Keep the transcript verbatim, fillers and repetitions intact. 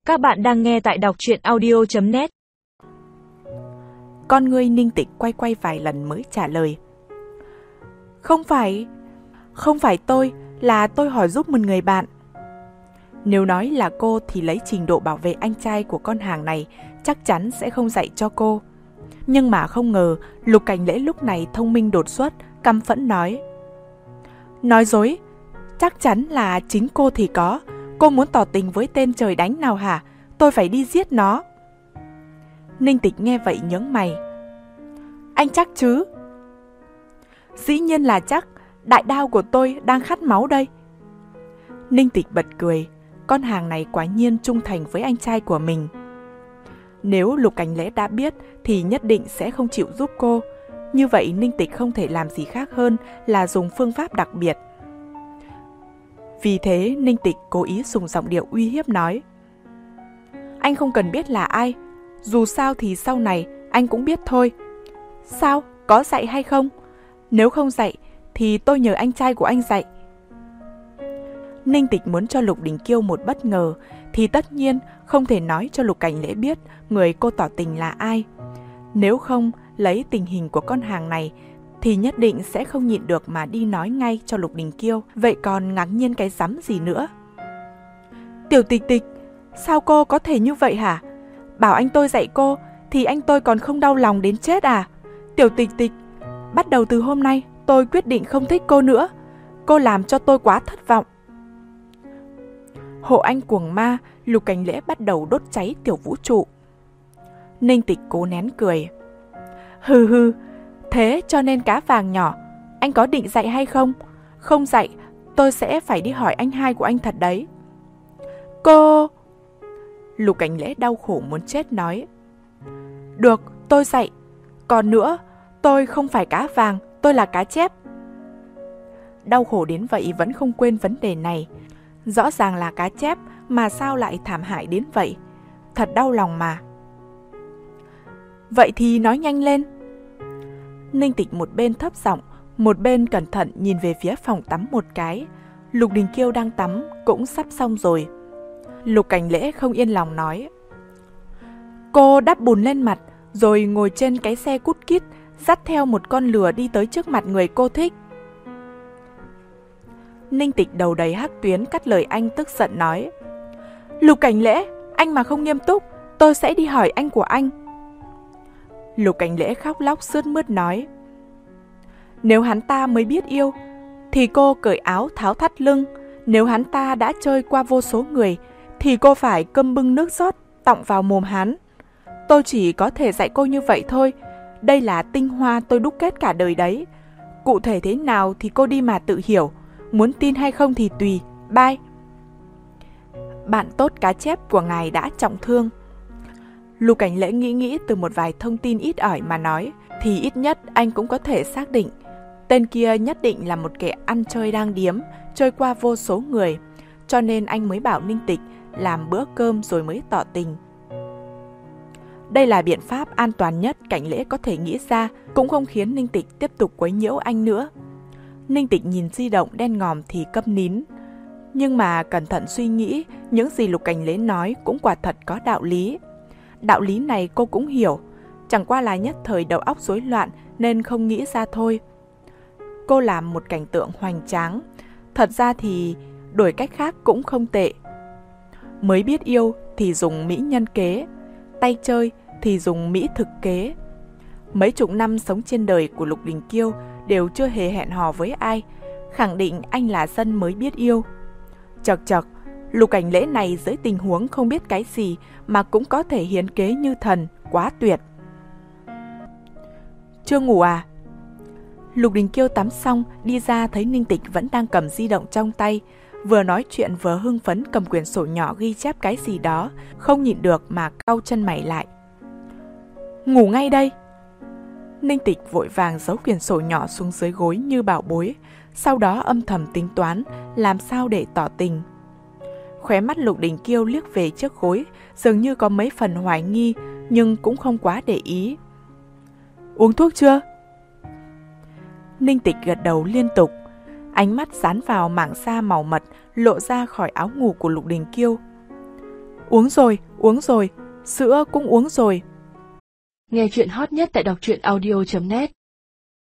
Các bạn đang nghe tại đọc truyện audio chấm net. Con ngươi Ninh Tịch quay quay vài lần mới trả lời. Không phải, không phải tôi, là tôi hỏi giúp một người bạn. Nếu nói là cô thì lấy trình độ bảo vệ anh trai của con hàng này chắc chắn sẽ không dạy cho cô. Nhưng mà không ngờ Lục Cảnh Lễ lúc này thông minh đột xuất, căm phẫn nói. Nói dối, chắc chắn là chính cô thì có. Cô muốn tỏ tình với tên trời đánh nào hả? Tôi phải đi giết nó. Ninh Tịch nghe vậy nhướng mày. Anh chắc chứ? Dĩ nhiên là chắc, đại đao của tôi đang khát máu đây. Ninh Tịch bật cười, con hàng này quả nhiên trung thành với anh trai của mình. Nếu Lục Cảnh Lễ đã biết thì nhất định sẽ không chịu giúp cô. Như vậy Ninh Tịch không thể làm gì khác hơn là dùng phương pháp đặc biệt. Vì thế Ninh Tịch cố ý dùng giọng điệu uy hiếp nói. Anh không cần biết là ai, dù sao thì sau này anh cũng biết thôi. Sao, có dạy hay không? Nếu không dạy thì tôi nhờ anh trai của anh dạy. Ninh Tịch muốn cho Lục Đình Kiêu một bất ngờ thì tất nhiên không thể nói cho Lục Cảnh Lễ biết người cô tỏ tình là ai. Nếu không, lấy tình hình của con hàng này thì nhất định sẽ không nhịn được mà đi nói ngay cho Lục Đình Kiêu. Vậy còn ngạc nhiên cái rắm gì nữa? Tiểu Tịch Tịch, sao cô có thể như vậy hả? Bảo anh tôi dạy cô thì anh tôi còn không đau lòng đến chết à? Tiểu Tịch Tịch, bắt đầu từ hôm nay tôi quyết định không thích cô nữa. Cô làm cho tôi quá thất vọng. Hộ anh cuồng ma, Lục Cảnh Lễ bắt đầu đốt cháy tiểu vũ trụ. Ninh Tịch cố nén cười. Hừ hừ, thế cho nên cá vàng nhỏ, anh có định dạy hay không? Không dạy, tôi sẽ phải đi hỏi anh hai của anh thật đấy. Cô... Lục Cảnh Lễ đau khổ muốn chết nói. Được, tôi dạy. Còn nữa, tôi không phải cá vàng, tôi là cá chép. Đau khổ đến vậy vẫn không quên vấn đề này. Rõ ràng là cá chép mà sao lại thảm hại đến vậy? Thật đau lòng mà. Vậy thì nói nhanh lên. Ninh Tịch một bên thấp giọng, một bên cẩn thận nhìn về phía phòng tắm một cái. Lục Đình Kiêu đang tắm cũng sắp xong rồi. Lục Cảnh Lễ không yên lòng nói. Cô đắp bùn lên mặt rồi ngồi trên cái xe cút kít, dắt theo một con lừa đi tới trước mặt người cô thích. Ninh Tịch đầu đầy hắc tuyến cắt lời anh tức giận nói. Lục Cảnh Lễ, anh mà không nghiêm túc, tôi sẽ đi hỏi anh của anh. Lục Cảnh Lễ khóc lóc sướt mướt nói. Nếu hắn ta mới biết yêu thì cô cởi áo tháo thắt lưng. Nếu hắn ta đã chơi qua vô số người thì cô phải cơm bưng nước rót tọng vào mồm hắn. Tôi chỉ có thể dạy cô như vậy thôi. Đây là tinh hoa tôi đúc kết cả đời đấy. Cụ thể thế nào thì cô đi mà tự hiểu. Muốn tin hay không thì tùy. Bye. Bạn tốt cá chép của ngài đã trọng thương. Lục Cảnh Lễ nghĩ nghĩ từ một vài thông tin ít ỏi mà nói. Thì ít nhất anh cũng có thể xác định tên kia nhất định là một kẻ ăn chơi đang điếm, chơi qua vô số người. Cho nên anh mới bảo Ninh Tịch làm bữa cơm rồi mới tỏ tình. Đây là biện pháp an toàn nhất Cảnh Lễ có thể nghĩ ra, cũng không khiến Ninh Tịch tiếp tục quấy nhiễu anh nữa. Ninh Tịch nhìn di động đen ngòm thì câm nín. Nhưng mà cẩn thận suy nghĩ, những gì Lục Cảnh Lễ nói cũng quả thật có đạo lý. Đạo lý này cô cũng hiểu, chẳng qua là nhất thời đầu óc rối loạn nên không nghĩ ra thôi. Cô làm một cảnh tượng hoành tráng, thật ra thì đổi cách khác cũng không tệ. Mới biết yêu thì dùng mỹ nhân kế, tay chơi thì dùng mỹ thực kế. Mấy chục năm sống trên đời của Lục Đình Kiêu đều chưa hề hẹn hò với ai, khẳng định anh là dân mới biết yêu. Chật chật, Lục Cảnh Lễ này dưới tình huống không biết cái gì mà cũng có thể hiến kế như thần, quá tuyệt. Chưa ngủ à? Lục Đình Kiêu tắm xong đi ra thấy Ninh Tịch vẫn đang cầm di động trong tay, vừa nói chuyện vừa hưng phấn cầm quyển sổ nhỏ ghi chép cái gì đó, không nhịn được mà cau chân mày lại. Ngủ ngay đây. Ninh Tịch vội vàng giấu quyển sổ nhỏ xuống dưới gối như bảo bối, sau đó âm thầm tính toán làm sao để tỏ tình. Khóe mắt Lục Đình Kiêu liếc về chiếc gối, dường như có mấy phần hoài nghi nhưng cũng không quá để ý. Uống thuốc chưa? Ninh Tịch gật đầu liên tục, ánh mắt dán vào mảng sa màu mật lộ ra khỏi áo ngủ của Lục Đình Kiêu. Uống rồi, uống rồi, sữa cũng uống rồi. Nghe chuyện hot nhất tại đọc truyện audio chấm net.